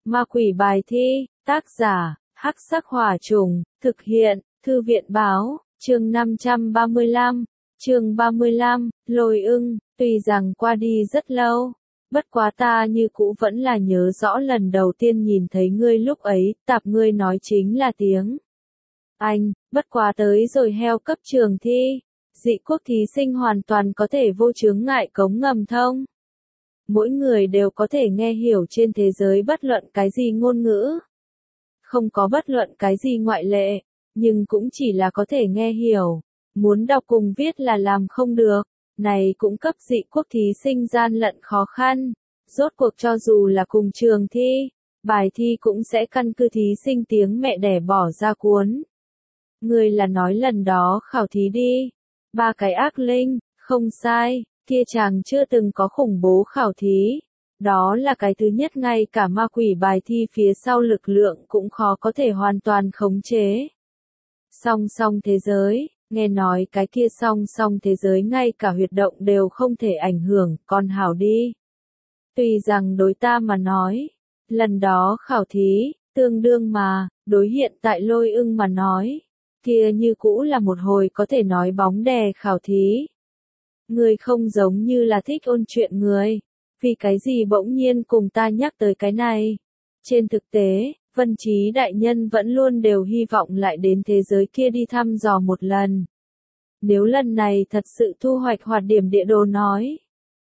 Ma quỷ bài thi, tác giả, Hắc Sắc Hỏa Trùng, thực hiện, Thư viện báo, chương 535, chương 35, Lôi Ưng, tuy rằng qua đi rất lâu, bất quá ta như cũ vẫn là nhớ rõ lần đầu tiên nhìn thấy ngươi lúc ấy, tạp ngươi nói chính là tiếng Anh, bất quá tới rồi heo cấp trường thi, dị quốc thí sinh hoàn toàn có thể vô chướng ngại cống ngầm thông. Mỗi người đều có thể nghe hiểu trên thế giới bất luận cái gì ngôn ngữ. Không có bất luận cái gì ngoại lệ, nhưng cũng chỉ là có thể nghe hiểu. Muốn đọc cùng viết là làm không được, này cũng cấp dị quốc thí sinh gian lận khó khăn. Rốt cuộc cho dù là cùng trường thi, bài thi cũng sẽ căn cứ thí sinh tiếng mẹ đẻ bỏ ra cuốn. Người là nói lần đó khảo thí đi. 3 cái ác linh, không sai, kia chàng chưa từng có khủng bố khảo thí. Đó là cái thứ nhất, ngay cả ma quỷ bài thi phía sau lực lượng cũng khó có thể hoàn toàn khống chế. Song song thế giới, nghe nói cái kia song song thế giới ngay cả huyệt động đều không thể ảnh hưởng, còn hảo đi. Tuy rằng đối ta mà nói, lần đó khảo thí, tương đương mà, đối hiện tại Lôi Ưng mà nói, kia như cũ là một hồi có thể nói bóng đè khảo thí. Người không giống như là thích ôn chuyện người, vì cái gì bỗng nhiên cùng ta nhắc tới cái này. Trên thực tế, Vân Trí đại nhân vẫn luôn đều hy vọng lại đến thế giới kia đi thăm dò một lần. Nếu lần này thật sự thu hoạch hoạt điểm địa đồ nói,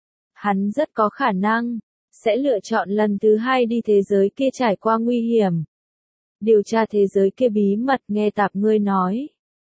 hắn rất có khả năng sẽ lựa chọn lần thứ 2 đi thế giới kia trải qua nguy hiểm. Điều tra thế giới kia bí mật, nghe tạp ngươi nói.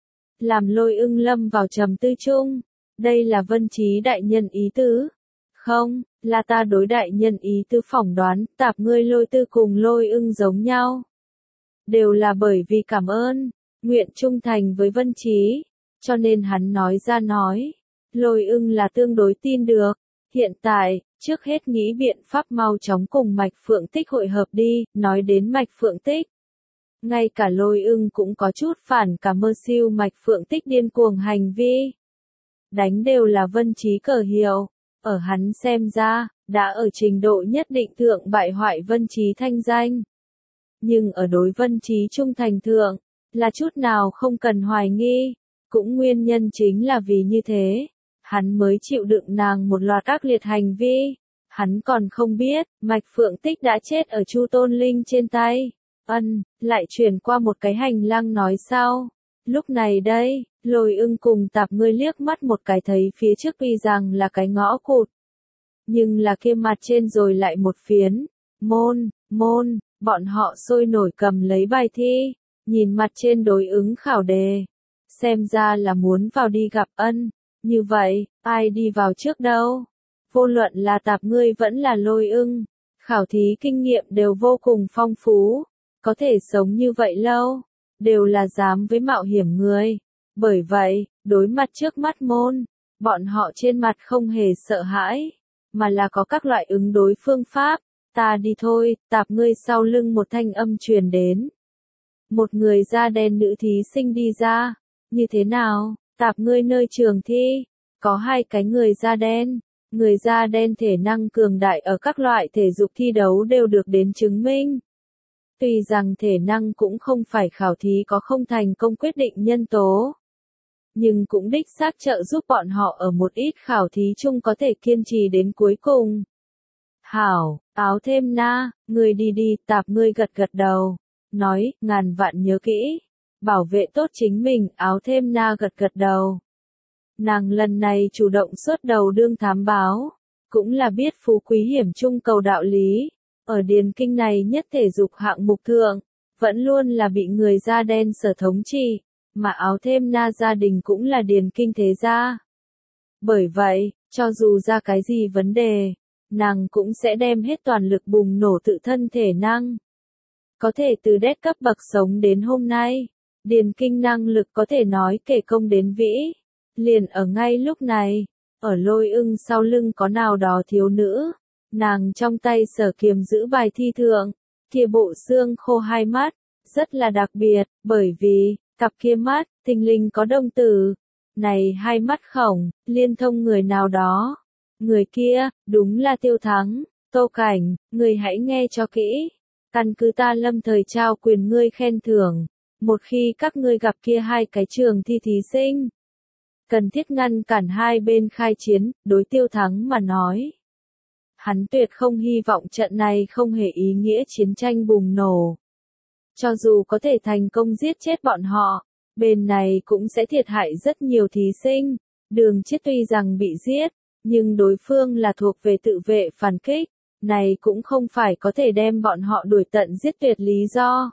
Làm Lôi Ưng lâm vào trầm tư chung. Đây là Vân Trí đại nhân ý tứ. Không, là ta đối đại nhân ý tứ phỏng đoán, tạp ngươi Lôi Tư cùng Lôi Ưng giống nhau. Đều là bởi vì cảm ơn, nguyện trung thành với Vân Trí, cho nên hắn nói ra nói. Lôi Ưng là tương đối tin được. Hiện tại, trước hết nghĩ biện pháp mau chóng cùng Mạch Phượng Tích hội hợp đi. Nói đến Mạch Phượng Tích, ngay cả Lôi Ưng cũng có chút phản cảm mơ siêu Mạch Phượng Tích điên cuồng hành vi. Đánh đều là Vân Trí cờ hiệu, ở hắn xem ra, đã ở trình độ nhất định thượng bại hoại Vân Trí thanh danh. Nhưng ở đối Vân Trí trung thành thượng, là chút nào không cần hoài nghi, cũng nguyên nhân chính là vì như thế, hắn mới chịu đựng nàng một loạt ác liệt hành vi. Hắn còn không biết, Mạch Phượng Tích đã chết ở Chu Tôn Linh trên tay. Lại chuyển qua một cái hành lang nói sau. Lúc này đây, Lôi Ưng cùng tạp ngươi liếc mắt một cái thấy phía trước tuy rằng là cái ngõ cụt. Nhưng là kia mặt trên rồi lại một phiến, môn, bọn họ sôi nổi cầm lấy bài thi, nhìn mặt trên đối ứng khảo đề. Xem ra là muốn vào đi gặp như vậy, ai đi vào trước đâu? Vô luận là tạp ngươi vẫn là Lôi Ưng, khảo thí kinh nghiệm đều vô cùng phong phú, có thể sống như vậy lâu, đều là dám với mạo hiểm người. Bởi vậy, đối mặt trước mắt môn, bọn họ trên mặt không hề sợ hãi, mà là có các loại ứng đối phương pháp. Ta đi thôi, tạp ngươi sau lưng một thanh âm truyền đến. Một người da đen nữ thí sinh đi ra. Như thế nào, tạp ngươi nơi trường thi, có 2 cái người da đen. Người da đen thể năng cường đại ở các loại thể dục thi đấu đều được đến chứng minh. Tuy rằng thể năng cũng không phải khảo thí có không thành công quyết định nhân tố, nhưng cũng đích xác trợ giúp bọn họ ở một ít khảo thí chung có thể kiên trì đến cuối cùng. Hảo, áo thêm na, người đi, tạp ngươi gật đầu, nói, ngàn vạn nhớ kỹ, bảo vệ tốt chính mình. Áo thêm na gật đầu. Nàng lần này chủ động xuất đầu đương thám báo, cũng là biết phú quý hiểm chung cầu đạo lý. Ở điền kinh này nhất thể dục hạng mục thượng, vẫn luôn là bị người da đen sở thống trị, mà áo thêm na gia đình cũng là điền kinh thế gia. Bởi vậy, cho dù ra cái gì vấn đề, nàng cũng sẽ đem hết toàn lực bùng nổ tự thân thể năng. Có thể từ đét cấp bậc sống đến hôm nay, điền kinh năng lực có thể nói kể công đến vĩ. Liền ở ngay lúc này, ở Lôi Ưng sau lưng có nào đó thiếu nữ. Nàng trong tay sở kiềm giữ bài thi thượng, kia bộ xương khô 2 mắt, rất là đặc biệt, bởi vì, cặp kia mắt, thình lình có đồng tử. Này 2 mắt khổng, liên thông người nào đó. Người kia, đúng là Tiêu Thắng, Tô Cảnh, người hãy nghe cho kỹ. Căn cứ ta lâm thời trao quyền ngươi khen thưởng, một khi các ngươi gặp kia hai cái trường thi thí sinh, cần thiết ngăn cản hai bên khai chiến, đối Tiêu Thắng mà nói. Hắn tuyệt không hy vọng trận này không hề ý nghĩa chiến tranh bùng nổ. Cho dù có thể thành công giết chết bọn họ, bên này cũng sẽ thiệt hại rất nhiều thí sinh. Đường Chiết tuy rằng bị giết, nhưng đối phương là thuộc về tự vệ phản kích, này cũng không phải có thể đem bọn họ đuổi tận giết tuyệt lý do.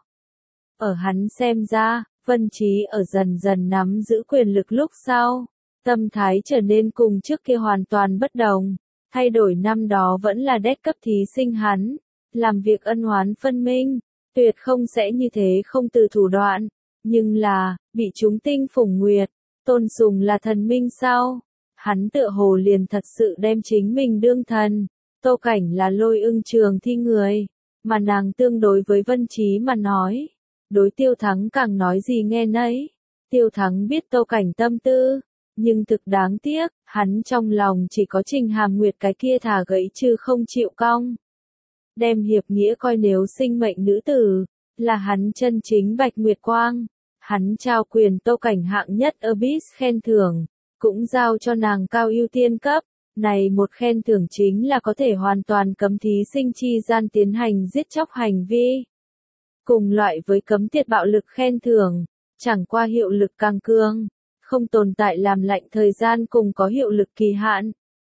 Ở hắn xem ra, Vân Trí ở dần dần nắm giữ quyền lực lúc sau, tâm thái trở nên cùng trước kia hoàn toàn bất đồng, thay đổi năm đó vẫn là đét cấp thí sinh hắn, làm việc ân oán phân minh, tuyệt không sẽ như thế không từ thủ đoạn, nhưng là, bị chúng tinh phủng nguyệt, tôn sùng là thần minh sao? Hắn tựa hồ liền thật sự đem chính mình đương thần, Tô Cảnh là Lôi Ưng trường thi người, mà nàng tương đối với Vân Trí mà nói. Đối Tiêu Thắng càng nói gì nghe nấy. Tiêu Thắng biết Tô Cảnh tâm tư, nhưng thực đáng tiếc, hắn trong lòng chỉ có Trình Hàm Nguyệt cái kia thà gãy chứ không chịu cong. Đem hiệp nghĩa coi nếu sinh mệnh nữ tử, là hắn chân chính Bạch Nguyệt Quang. Hắn trao quyền Tô Cảnh hạng nhất Abyss khen thưởng, cũng giao cho nàng cao ưu tiên cấp. Này một khen thưởng chính là có thể hoàn toàn cấm thí sinh chi gian tiến hành giết chóc hành vi. Cùng loại với cấm tiệt bạo lực khen thưởng, chẳng qua hiệu lực càng cường, không tồn tại làm lạnh thời gian cùng có hiệu lực kỳ hạn.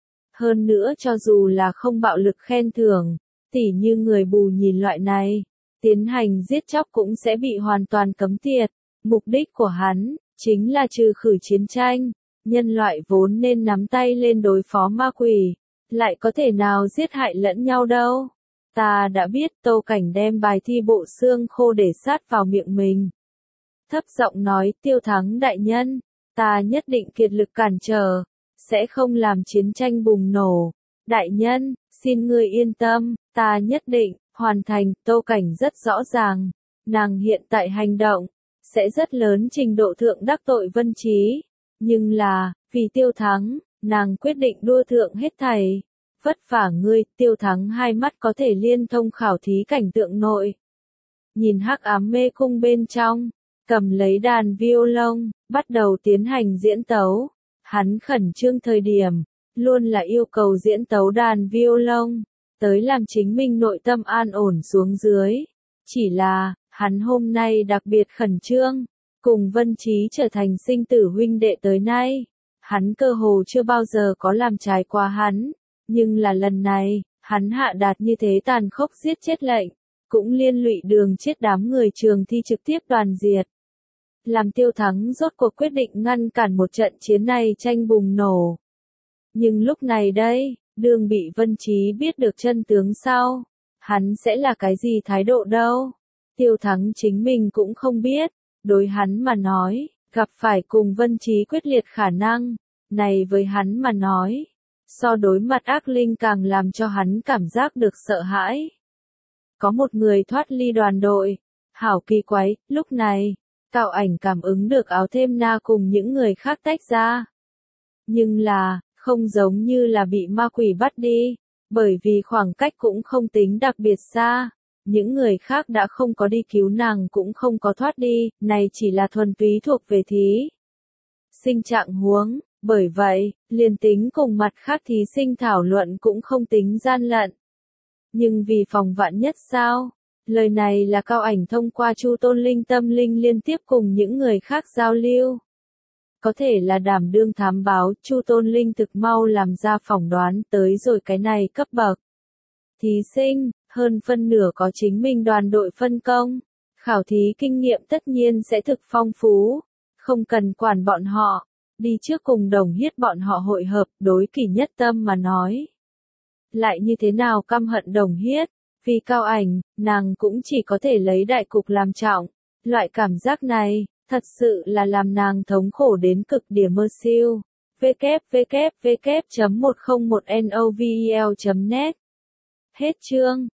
Hơn nữa cho dù là không bạo lực khen thưởng, tỉ như người bù nhìn loại này, tiến hành giết chóc cũng sẽ bị hoàn toàn cấm tiệt. Mục đích của hắn, chính là trừ khử chiến tranh, nhân loại vốn nên nắm tay lên đối phó ma quỷ, lại có thể nào giết hại lẫn nhau đâu. Ta đã biết Tô Cảnh đem bài thi bộ xương khô để sát vào miệng mình. Thấp giọng nói Tiêu Thắng đại nhân, ta nhất định kiệt lực cản trở, sẽ không làm chiến tranh bùng nổ. Đại nhân, xin ngươi yên tâm, ta nhất định, hoàn thành. Tô Cảnh rất rõ ràng, nàng hiện tại hành động, sẽ rất lớn trình độ thượng đắc tội Vân Trí. Nhưng là, vì Tiêu Thắng, nàng quyết định đua thượng hết thảy. Vất vả ngươi, Tiêu Thắng hai mắt có thể liên thông khảo thí cảnh tượng nội. Nhìn hắc ám mê cung bên trong, cầm lấy đàn violon, bắt đầu tiến hành diễn tấu. Hắn khẩn trương thời điểm, luôn là yêu cầu diễn tấu đàn violon, tới làm chính mình nội tâm an ổn xuống dưới. Chỉ là, hắn hôm nay đặc biệt khẩn trương, cùng Vân Trí trở thành sinh tử huynh đệ tới nay. Hắn cơ hồ chưa bao giờ có làm trái qua hắn. Nhưng là lần này, hắn hạ đạt như thế tàn khốc giết chết lệnh, cũng liên lụy Đường Chiết đám người trường thi trực tiếp đoàn diệt. Làm Tiêu Thắng rốt cuộc quyết định ngăn cản một trận chiến này tranh bùng nổ. Nhưng lúc này đây, Đường bị Vân Trí biết được chân tướng sau, hắn sẽ là cái gì thái độ đâu. Tiêu Thắng chính mình cũng không biết, đối hắn mà nói, gặp phải cùng Vân Trí quyết liệt khả năng, này với hắn mà nói. So đối mặt ác linh càng làm cho hắn cảm giác được sợ hãi. Có một người thoát ly đoàn đội. Hảo kỳ quái, lúc này, Cao Ảnh cảm ứng được áo thêm na cùng những người khác tách ra. Nhưng là, không giống như là bị ma quỷ bắt đi, bởi vì khoảng cách cũng không tính đặc biệt xa. Những người khác đã không có đi cứu nàng cũng không có thoát đi, này chỉ là thuần túy thuộc về thí sinh trạng huống. Bởi vậy, liền tính cùng mặt khác thí sinh thảo luận cũng không tính gian lận. Nhưng vì phòng vạn nhất sao? Lời này là Cao Ảnh thông qua Chu Tôn Linh tâm linh liên tiếp cùng những người khác giao lưu. Có thể là đảm đương thám báo, Chu Tôn Linh thực mau làm ra phỏng đoán tới rồi cái này cấp bậc. Thí sinh, hơn phân nửa có chính mình đoàn đội phân công. Khảo thí kinh nghiệm tất nhiên sẽ thực phong phú. Không cần quản bọn họ. Đi trước cùng Đồng Hiết bọn họ hội hợp, đối Kỷ Nhất Tâm mà nói. Lại như thế nào căm hận Đồng Hiết, vì Cao Ảnh, nàng cũng chỉ có thể lấy đại cục làm trọng. Loại cảm giác này, thật sự là làm nàng thống khổ đến cực điểm mơ siêu. www.101novel.net Hết chương.